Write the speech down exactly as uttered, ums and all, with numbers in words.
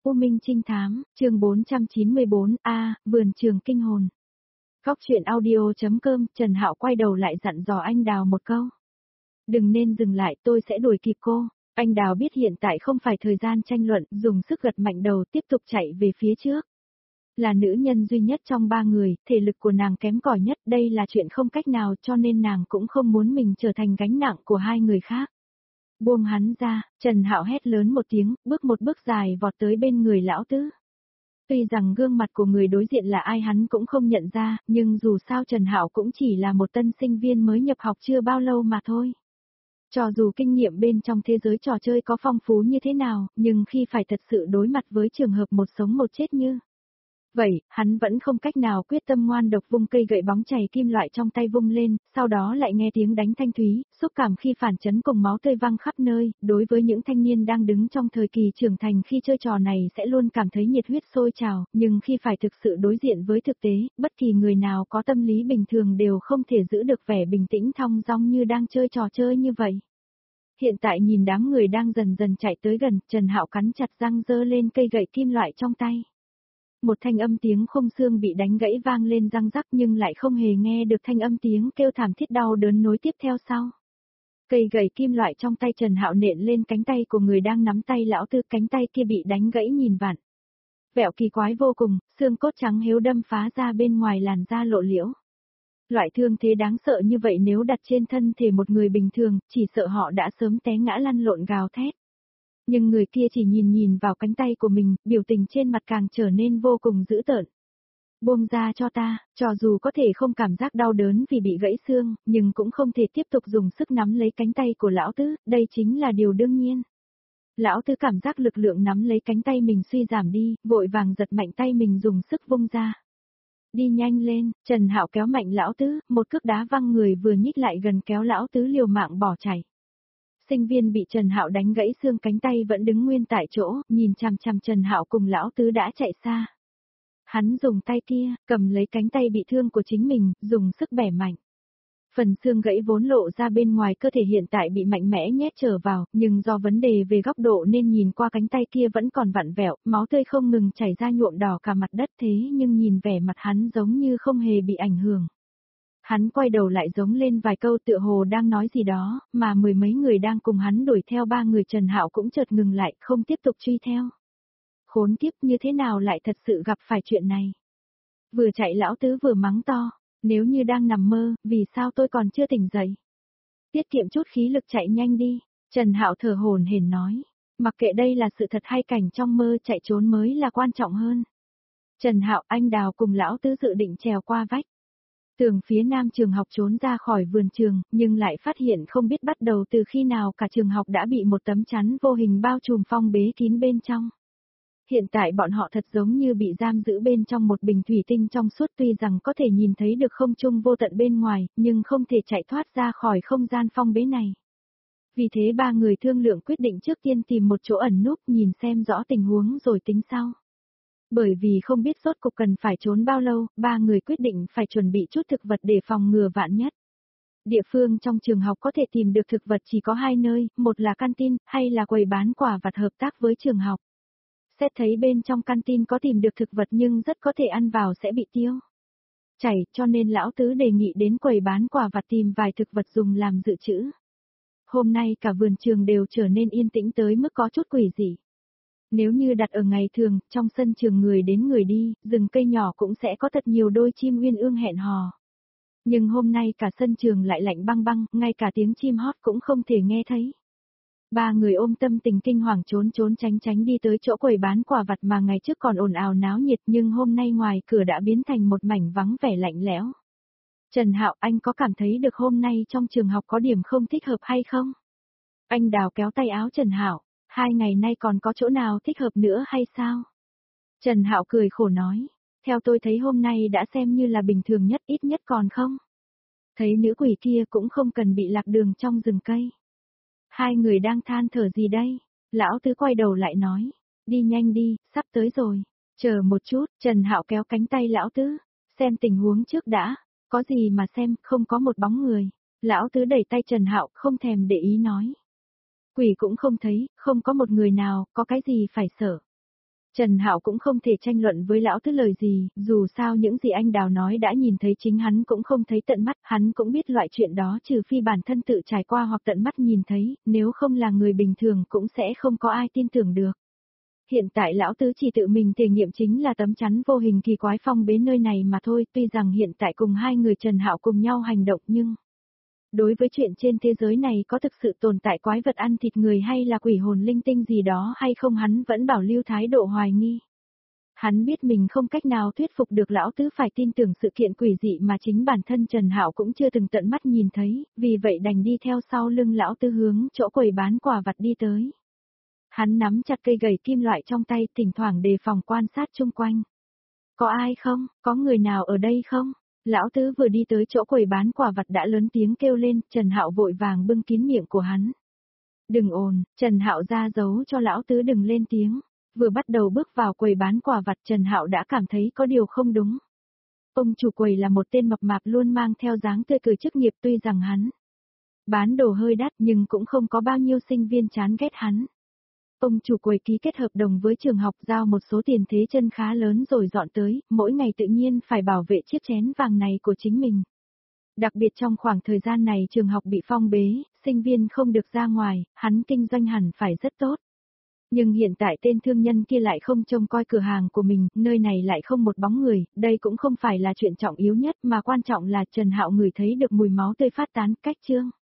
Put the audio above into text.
U Minh Trinh Thám, chương bốn trăm chín mươi bốn, A, Vườn Trường Kinh Hồn. Góc truyện audio.com, Trần Hạo quay đầu lại dặn dò anh Đào một câu. Đừng nên dừng lại, tôi sẽ đuổi kịp cô. Anh Đào biết hiện tại không phải thời gian tranh luận, dùng sức gật mạnh đầu tiếp tục chạy về phía trước. Là nữ nhân duy nhất trong ba người, thể lực của nàng kém cỏi nhất, đây là chuyện không cách nào cho nên nàng cũng không muốn mình trở thành gánh nặng của hai người khác. Buông hắn ra, Trần Hạo hét lớn một tiếng, bước một bước dài vọt tới bên người lão tứ. Tuy rằng gương mặt của người đối diện là ai hắn cũng không nhận ra, nhưng dù sao Trần Hạo cũng chỉ là một tân sinh viên mới nhập học chưa bao lâu mà thôi. Cho dù kinh nghiệm bên trong thế giới trò chơi có phong phú như thế nào, nhưng khi phải thật sự đối mặt với trường hợp một sống một chết như vậy, hắn vẫn không cách nào quyết tâm ngoan độc vung cây gậy bóng chày kim loại trong tay vung lên, sau đó lại nghe tiếng đánh thanh thúy, xúc cảm khi phản chấn cùng máu tươi văng khắp nơi, đối với những thanh niên đang đứng trong thời kỳ trưởng thành khi chơi trò này sẽ luôn cảm thấy nhiệt huyết sôi trào, nhưng khi phải thực sự đối diện với thực tế, bất kỳ người nào có tâm lý bình thường đều không thể giữ được vẻ bình tĩnh thong dong như đang chơi trò chơi như vậy. Hiện tại nhìn đám người đang dần dần chạy tới gần, Trần Hạo cắn chặt răng giơ lên cây gậy kim loại trong tay. Một thanh âm tiếng khung xương bị đánh gãy vang lên răng rắc nhưng lại không hề nghe được thanh âm tiếng kêu thảm thiết đau đớn nối tiếp theo sau. Cây gậy kim loại trong tay Trần Hạo nện lên cánh tay của người đang nắm tay lão tư, cánh tay kia bị đánh gãy nhìn vặn. Vẹo kỳ quái vô cùng, xương cốt trắng héo đâm phá ra bên ngoài làn da lộ liễu. Loại thương thế đáng sợ như vậy nếu đặt trên thân thể một người bình thường, chỉ sợ họ đã sớm té ngã lăn lộn gào thét. Nhưng người kia chỉ nhìn nhìn vào cánh tay của mình, biểu tình trên mặt càng trở nên vô cùng dữ tợn. Buông ra cho ta, cho dù có thể không cảm giác đau đớn vì bị gãy xương, nhưng cũng không thể tiếp tục dùng sức nắm lấy cánh tay của lão tứ, đây chính là điều đương nhiên. Lão tứ cảm giác lực lượng nắm lấy cánh tay mình suy giảm đi, vội vàng giật mạnh tay mình dùng sức vung ra. Đi nhanh lên, Trần Hạo kéo mạnh lão tứ, một cước đá văng người vừa nhích lại gần kéo lão tứ liều mạng bỏ chạy. Sinh viên bị Trần Hạo đánh gãy xương cánh tay vẫn đứng nguyên tại chỗ, nhìn chằm chằm Trần Hạo cùng lão tứ đã chạy xa. Hắn dùng tay kia, cầm lấy cánh tay bị thương của chính mình, dùng sức bẻ mạnh. Phần xương gãy vốn lộ ra bên ngoài cơ thể hiện tại bị mạnh mẽ nhét trở vào, nhưng do vấn đề về góc độ nên nhìn qua cánh tay kia vẫn còn vặn vẹo, máu tươi không ngừng chảy ra nhuộm đỏ cả mặt đất thế nhưng nhìn vẻ mặt hắn giống như không hề bị ảnh hưởng. Hắn quay đầu lại giống lên vài câu tựa hồ đang nói gì đó, mà mười mấy người đang cùng hắn đuổi theo ba người Trần Hạo cũng chợt ngừng lại, không tiếp tục truy theo. Khốn kiếp, như thế nào lại thật sự gặp phải chuyện này? Vừa chạy lão tứ vừa mắng to, nếu như đang nằm mơ, vì sao tôi còn chưa tỉnh dậy? Tiết kiệm chút khí lực chạy nhanh đi, Trần Hạo thở hổn hển nói, mặc kệ đây là sự thật hay cảnh trong mơ, chạy trốn mới là quan trọng hơn. Trần Hạo, anh Đào cùng lão tứ dự định trèo qua vách tường phía nam trường học trốn ra khỏi vườn trường, nhưng lại phát hiện không biết bắt đầu từ khi nào cả trường học đã bị một tấm chắn vô hình bao trùm phong bế kín bên trong. Hiện tại bọn họ thật giống như bị giam giữ bên trong một bình thủy tinh trong suốt, tuy rằng có thể nhìn thấy được không trung vô tận bên ngoài, nhưng không thể chạy thoát ra khỏi không gian phong bế này. Vì thế ba người thương lượng quyết định trước tiên tìm một chỗ ẩn núp nhìn xem rõ tình huống rồi tính sau. Bởi vì không biết rốt cục cần phải trốn bao lâu, ba người quyết định phải chuẩn bị chút thực vật để phòng ngừa vạn nhất. Địa phương trong trường học có thể tìm được thực vật chỉ có hai nơi, một là canteen, hay là quầy bán quả vặt hợp tác với trường học. Xét thấy bên trong canteen có tìm được thực vật nhưng rất có thể ăn vào sẽ bị tiêu chảy, cho nên lão tứ đề nghị đến quầy bán quả vặt tìm vài thực vật dùng làm dự trữ. Hôm nay cả vườn trường đều trở nên yên tĩnh tới mức có chút quỷ dị. Nếu như đặt ở ngày thường, trong sân trường người đến người đi, rừng cây nhỏ cũng sẽ có thật nhiều đôi chim uyên ương hẹn hò. Nhưng hôm nay cả sân trường lại lạnh băng băng, ngay cả tiếng chim hót cũng không thể nghe thấy. Ba người ôm tâm tình kinh hoàng trốn trốn tránh tránh đi tới chỗ quầy bán quả vặt mà ngày trước còn ồn ào náo nhiệt nhưng hôm nay ngoài cửa đã biến thành một mảnh vắng vẻ lạnh lẽo. Trần Hạo, anh có cảm thấy được hôm nay trong trường học có điểm không thích hợp hay không? Anh Đào kéo tay áo Trần Hạo. Hai ngày nay còn có chỗ nào thích hợp nữa hay sao? Trần Hạo cười khổ nói, theo tôi thấy hôm nay đã xem như là bình thường nhất, ít nhất còn không. Thấy nữ quỷ kia cũng không cần bị lạc đường trong rừng cây. Hai người đang than thở gì đây? Lão tứ quay đầu lại nói, đi nhanh đi, sắp tới rồi. Chờ một chút, Trần Hạo kéo cánh tay lão tứ, xem tình huống trước đã, có gì mà xem, không có một bóng người. Lão tứ đẩy tay Trần Hạo, không thèm để ý nói. Quỷ cũng không thấy, không có một người nào, có cái gì phải sợ. Trần Hạo cũng không thể tranh luận với lão tứ lời gì, dù sao những gì anh Đào nói đã nhìn thấy chính hắn cũng không thấy tận mắt, hắn cũng biết loại chuyện đó trừ phi bản thân tự trải qua hoặc tận mắt nhìn thấy, nếu không là người bình thường cũng sẽ không có ai tin tưởng được. Hiện tại lão tứ chỉ tự mình thể nghiệm chính là tấm chắn vô hình kỳ quái phong bế nơi này mà thôi, tuy rằng hiện tại cùng hai người Trần Hạo cùng nhau hành động nhưng... Đối với chuyện trên thế giới này có thực sự tồn tại quái vật ăn thịt người hay là quỷ hồn linh tinh gì đó hay không hắn vẫn bảo lưu thái độ hoài nghi. Hắn biết mình không cách nào thuyết phục được lão tứ phải tin tưởng sự kiện quỷ dị mà chính bản thân Trần Hạo cũng chưa từng tận mắt nhìn thấy, vì vậy đành đi theo sau lưng lão tứ hướng chỗ quầy bán quà vặt đi tới. Hắn nắm chặt cây gậy kim loại trong tay, thỉnh thoảng đề phòng quan sát chung quanh. Có ai không? Có người nào ở đây không? Lão tứ vừa đi tới chỗ quầy bán quà vặt đã lớn tiếng kêu lên, Trần Hạo vội vàng bưng kín miệng của hắn. Đừng ồn, Trần Hạo ra dấu cho lão tứ đừng lên tiếng. Vừa bắt đầu bước vào quầy bán quà vặt Trần Hạo đã cảm thấy có điều không đúng. Ông chủ quầy là một tên mập mạp luôn mang theo dáng tươi cười chức nghiệp, tuy rằng hắn bán đồ hơi đắt nhưng cũng không có bao nhiêu sinh viên chán ghét hắn. Ông chủ quầy ký kết hợp đồng với trường học giao một số tiền thế chân khá lớn rồi dọn tới, mỗi ngày tự nhiên phải bảo vệ chiếc chén vàng này của chính mình. Đặc biệt trong khoảng thời gian này trường học bị phong bế, sinh viên không được ra ngoài, hắn kinh doanh hẳn phải rất tốt. Nhưng hiện tại tên thương nhân kia lại không trông coi cửa hàng của mình, nơi này lại không một bóng người, đây cũng không phải là chuyện trọng yếu nhất mà quan trọng là Trần Hạo ngửi thấy được mùi máu tươi phát tán cách trương.